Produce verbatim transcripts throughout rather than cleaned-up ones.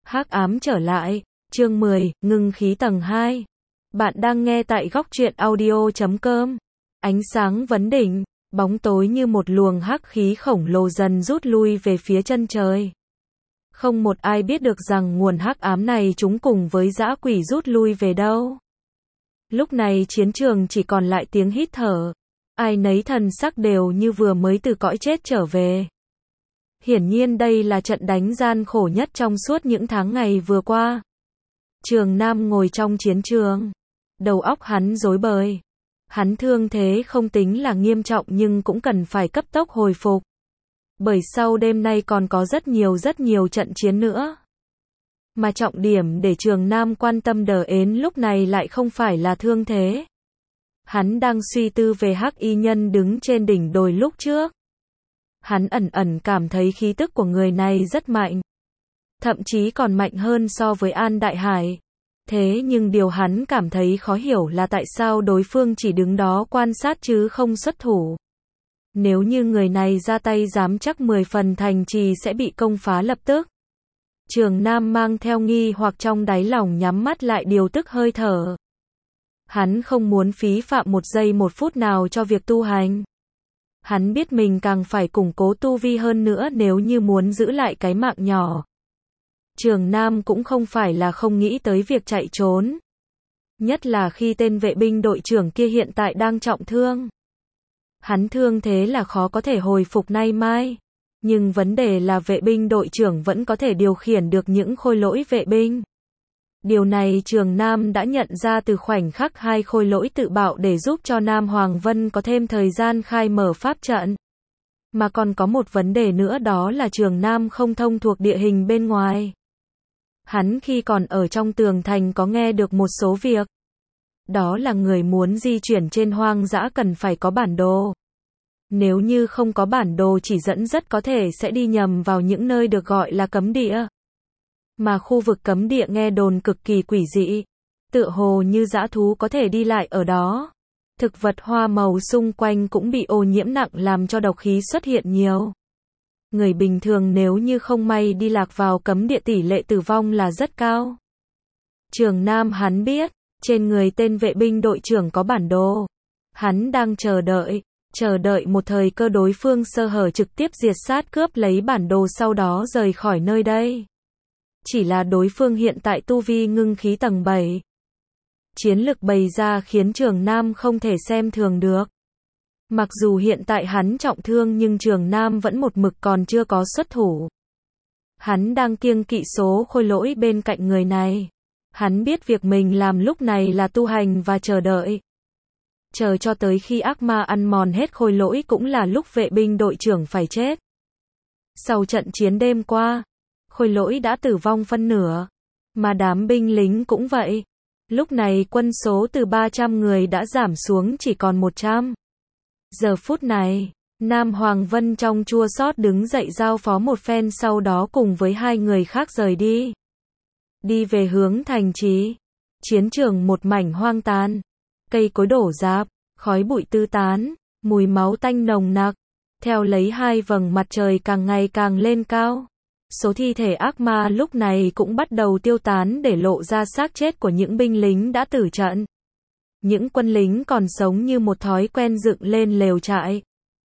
Hắc ám trở lại, chương mười, ngưng khí tầng hai. Bạn đang nghe tại góc truyện audio chấm com. Ánh sáng vấn đỉnh, bóng tối như một luồng hắc khí khổng lồ dần rút lui về phía chân trời. Không một ai biết được rằng nguồn hắc ám này chúng cùng với dã quỷ rút lui về đâu. Lúc này chiến trường chỉ còn lại tiếng hít thở. Ai nấy thần sắc đều như vừa mới từ cõi chết trở về. Hiển nhiên đây là trận đánh gian khổ nhất trong suốt những tháng ngày vừa qua. Trường Nam ngồi trong chiến trường. Đầu óc hắn rối bời. Hắn thương thế không tính là nghiêm trọng nhưng cũng cần phải cấp tốc hồi phục. Bởi sau đêm nay còn có rất nhiều rất nhiều trận chiến nữa. Mà trọng điểm để Trường Nam quan tâm đờ ến lúc này lại không phải là thương thế. Hắn đang suy tư về hắc y nhân đứng trên đỉnh đồi lúc trước. Hắn ẩn ẩn cảm thấy khí tức của người này rất mạnh. Thậm chí còn mạnh hơn so với An Đại Hải. Thế nhưng điều hắn cảm thấy khó hiểu là tại sao đối phương chỉ đứng đó quan sát chứ không xuất thủ. Nếu như người này ra tay dám chắc mười phần thành trì sẽ bị công phá lập tức. Trường Nam mang theo nghi hoặc trong đáy lòng nhắm mắt lại điều tức hơi thở. Hắn không muốn phí phạm một giây một phút nào cho việc tu hành. Hắn biết mình càng phải củng cố tu vi hơn nữa nếu như muốn giữ lại cái mạng nhỏ. Trường Nam cũng không phải là không nghĩ tới việc chạy trốn. Nhất là khi tên vệ binh đội trưởng kia hiện tại đang trọng thương. Hắn thương thế là khó có thể hồi phục nay mai. Nhưng vấn đề là vệ binh đội trưởng vẫn có thể điều khiển được những khôi lỗi vệ binh. Điều này Trường Nam đã nhận ra từ khoảnh khắc hai khôi lỗi tự bạo để giúp cho Nam Hoàng Vân có thêm thời gian khai mở pháp trận. Mà còn có một vấn đề nữa đó là Trường Nam không thông thuộc địa hình bên ngoài. Hắn khi còn ở trong tường thành có nghe được một số việc. Đó là người muốn di chuyển trên hoang dã cần phải có bản đồ. Nếu như không có bản đồ chỉ dẫn rất có thể sẽ đi nhầm vào những nơi được gọi là cấm địa. Mà khu vực cấm địa nghe đồn cực kỳ quỷ dị. Tựa hồ như dã thú có thể đi lại ở đó. Thực vật hoa màu xung quanh cũng bị ô nhiễm nặng làm cho độc khí xuất hiện nhiều. Người bình thường nếu như không may đi lạc vào cấm địa tỷ lệ tử vong là rất cao. Trường Nam hắn biết, trên người tên vệ binh đội trưởng có bản đồ. Hắn đang chờ đợi, chờ đợi một thời cơ đối phương sơ hở trực tiếp diệt sát cướp lấy bản đồ sau đó rời khỏi nơi đây. Chỉ là đối phương hiện tại tu vi ngưng khí tầng bảy. Chiến lực bày ra khiến Trường Nam không thể xem thường được. Mặc dù hiện tại hắn trọng thương nhưng Trường Nam vẫn một mực còn chưa có xuất thủ. Hắn đang kiêng kỵ số khôi lỗi bên cạnh người này. Hắn biết việc mình làm lúc này là tu hành và chờ đợi. Chờ cho tới khi ác ma ăn mòn hết khôi lỗi cũng là lúc vệ binh đội trưởng phải chết. Sau trận chiến đêm qua, khôi lỗi đã tử vong phân nửa. Mà đám binh lính cũng vậy. Lúc này quân số từ ba trăm người đã giảm xuống chỉ còn một trăm. Giờ phút này, Nam Hoàng Vân trong chua xót đứng dậy giao phó một phen sau đó cùng với hai người khác rời đi. Đi về hướng thành trì. Chiến trường một mảnh hoang tàn. Cây cối đổ rạp, khói bụi tứ tán, mùi máu tanh nồng nặc. Theo lấy hai vầng mặt trời càng ngày càng lên cao. Số thi thể ác ma lúc này cũng bắt đầu tiêu tán để lộ ra xác chết của những binh lính đã tử trận. Những quân lính còn sống như một thói quen dựng lên lều trại.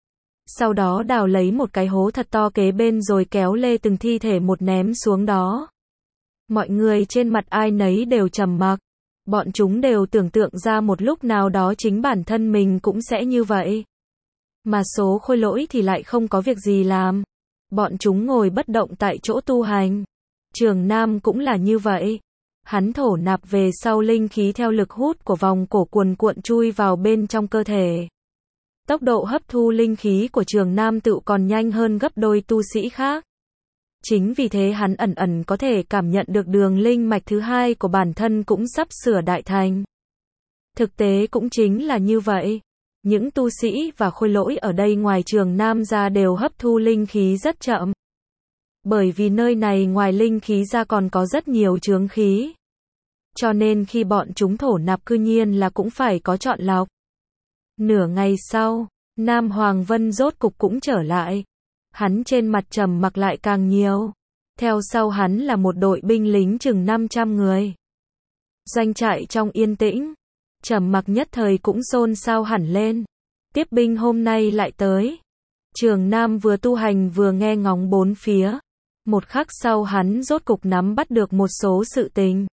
Sau đó đào lấy một cái hố thật to kế bên rồi kéo lê từng thi thể một ném xuống đó. Mọi người trên mặt ai nấy đều trầm mặc. Bọn chúng đều tưởng tượng ra một lúc nào đó chính bản thân mình cũng sẽ như vậy. Mà số khôi lỗi thì lại không có việc gì làm. Bọn chúng ngồi bất động tại chỗ tu hành. Trường Nam cũng là như vậy. Hắn thổ nạp về sau linh khí theo lực hút của vòng cổ cuồn cuộn chui vào bên trong cơ thể. Tốc độ hấp thu linh khí của Trường Nam tự còn nhanh hơn gấp đôi tu sĩ khác. Chính vì thế hắn ẩn ẩn có thể cảm nhận được đường linh mạch thứ hai của bản thân cũng sắp sửa đại thành. Thực tế cũng chính là như vậy. Những tu sĩ và khôi lỗi ở đây ngoài Trường Nam ra đều hấp thu linh khí rất chậm. Bởi vì nơi này ngoài linh khí ra còn có rất nhiều chướng khí. Cho nên khi bọn chúng thổ nạp cư nhiên là cũng phải có chọn lọc. Nửa ngày sau, Nam Hoàng Vân rốt cục cũng trở lại. Hắn trên mặt trầm mặc lại càng nhiều. Theo sau hắn là một đội binh lính chừng năm trăm người. Doanh trại trong yên tĩnh, trầm mặc nhất thời cũng xôn xao hẳn lên. Tiếp binh hôm nay lại tới. Trường Nam vừa tu hành vừa nghe ngóng bốn phía. Một khắc sau hắn rốt cục nắm bắt được một số sự tình.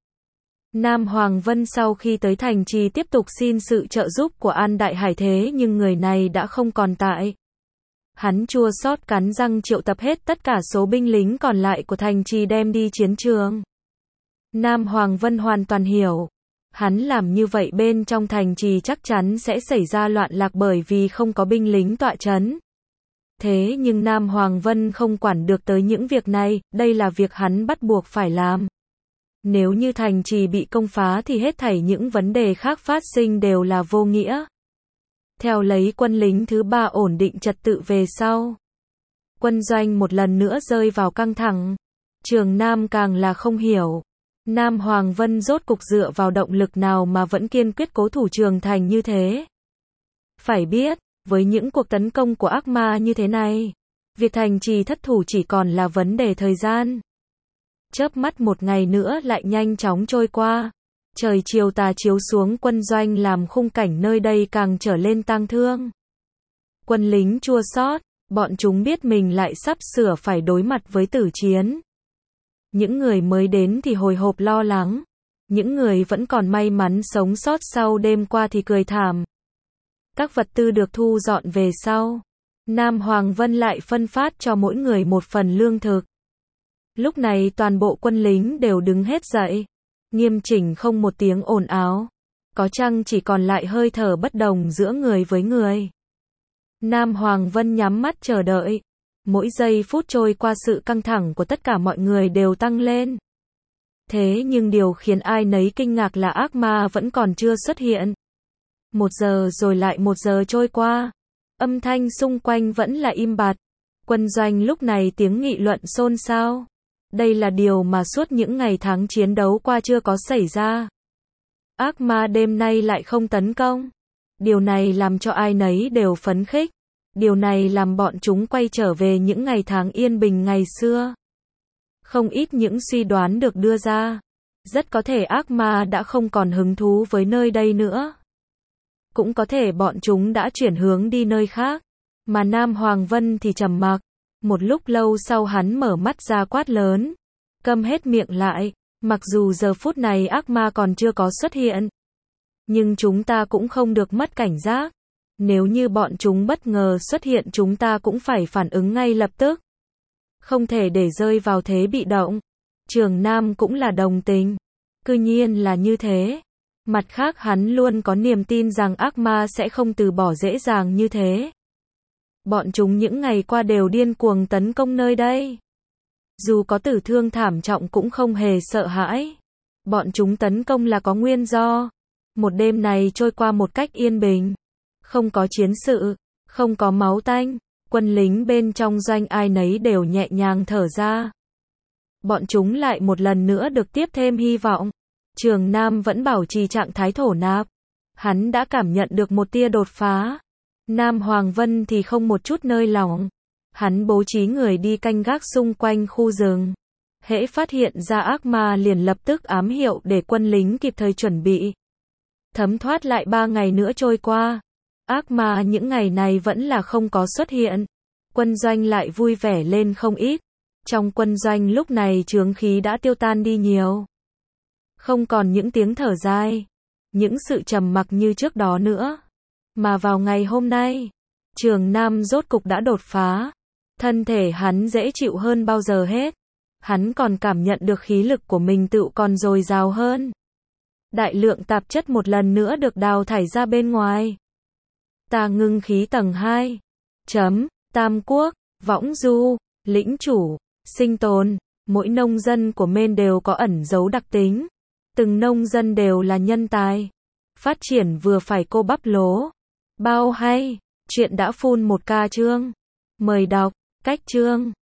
Nam Hoàng Vân sau khi tới thành trì tiếp tục xin sự trợ giúp của An Đại Hải thế nhưng người này đã không còn tại. Hắn chua xót cắn răng triệu tập hết tất cả số binh lính còn lại của thành trì đem đi chiến trường. Nam Hoàng Vân hoàn toàn hiểu. Hắn làm như vậy bên trong thành trì chắc chắn sẽ xảy ra loạn lạc bởi vì không có binh lính tọa trấn. Thế nhưng Nam Hoàng Vân không quản được tới những việc này, đây là việc hắn bắt buộc phải làm. Nếu như thành trì bị công phá thì hết thảy những vấn đề khác phát sinh đều là vô nghĩa. Theo lấy quân lính thứ ba ổn định trật tự về sau. Quân doanh một lần nữa rơi vào căng thẳng. Trường Nam càng là không hiểu. Nam Hoàng Vân rốt cục dựa vào động lực nào mà vẫn kiên quyết cố thủ trường thành như thế. Phải biết, với những cuộc tấn công của ác ma như thế này, việc thành trì thất thủ chỉ còn là vấn đề thời gian. Chớp mắt một ngày nữa lại nhanh chóng trôi qua. Trời chiều tà chiếu xuống quân doanh làm khung cảnh nơi đây càng trở lên tang thương. Quân lính chua xót, bọn chúng biết mình lại sắp sửa phải đối mặt với tử chiến. Những người mới đến thì hồi hộp lo lắng. Những người vẫn còn may mắn sống sót sau đêm qua thì cười thảm. Các vật tư được thu dọn về sau. Nam Hoàng Vân lại phân phát cho mỗi người một phần lương thực. Lúc này toàn bộ quân lính đều đứng hết dậy. Nghiêm chỉnh không một tiếng ồn ào. Có chăng chỉ còn lại hơi thở bất đồng giữa người với người. Nam Hoàng Vân nhắm mắt chờ đợi. Mỗi giây phút trôi qua sự căng thẳng của tất cả mọi người đều tăng lên. Thế nhưng điều khiến ai nấy kinh ngạc là ác ma vẫn còn chưa xuất hiện. Một giờ rồi lại một giờ trôi qua. Âm thanh xung quanh vẫn là im bặt. Quân doanh lúc này tiếng nghị luận xôn xao. Đây là điều mà suốt những ngày tháng chiến đấu qua chưa có xảy ra. Ác ma đêm nay lại không tấn công. Điều này làm cho ai nấy đều phấn khích. Điều này làm bọn chúng quay trở về những ngày tháng yên bình ngày xưa. Không ít những suy đoán được đưa ra. Rất có thể ác ma đã không còn hứng thú với nơi đây nữa. Cũng có thể bọn chúng đã chuyển hướng đi nơi khác. Mà Nam Hoàng Vân thì trầm mặc. Một lúc lâu sau hắn mở mắt ra quát lớn. Câm hết miệng lại. Mặc dù giờ phút này ác ma còn chưa có xuất hiện. Nhưng chúng ta cũng không được mất cảnh giác. Nếu như bọn chúng bất ngờ xuất hiện chúng ta cũng phải phản ứng ngay lập tức. Không thể để rơi vào thế bị động. Trường Nam cũng là đồng tình. Cứ nhiên là như thế. Mặt khác hắn luôn có niềm tin rằng ác ma sẽ không từ bỏ dễ dàng như thế. Bọn chúng những ngày qua đều điên cuồng tấn công nơi đây. Dù có tử thương thảm trọng cũng không hề sợ hãi. Bọn chúng tấn công là có nguyên do. Một đêm này trôi qua một cách yên bình. Không có chiến sự, không có máu tanh. Quân lính bên trong doanh ai nấy đều nhẹ nhàng thở ra. Bọn chúng lại một lần nữa được tiếp thêm hy vọng. Trường Nam vẫn bảo trì trạng thái thổ nạp. Hắn đã cảm nhận được một tia đột phá. Nam Hoàng Vân thì không một chút nơi lỏng. Hắn bố trí người đi canh gác xung quanh khu rừng. Hễ phát hiện ra ác ma liền lập tức ám hiệu để quân lính kịp thời chuẩn bị. Thấm thoát lại ba ngày nữa trôi qua. Ác ma những ngày này vẫn là không có xuất hiện. Quân doanh lại vui vẻ lên không ít. Trong quân doanh lúc này chướng khí đã tiêu tan đi nhiều. Không còn những tiếng thở dài. Những sự trầm mặc như trước đó nữa. Mà vào ngày hôm nay, Trường Nam rốt cục đã đột phá. Thân thể hắn dễ chịu hơn bao giờ hết. Hắn còn cảm nhận được khí lực của mình tự còn dồi dào hơn. Đại lượng tạp chất một lần nữa được đào thải ra bên ngoài. Ta ngưng khí tầng hai. Chấm, Tam Quốc, Võng Du, Lĩnh Chủ, Sinh Tồn. Mỗi nông dân của Maine đều có ẩn dấu đặc tính. Từng nông dân đều là nhân tài. Phát triển vừa phải cô bắp lố. Bao hay. Chuyện đã full một ca chương. Mời đọc. Cách chương.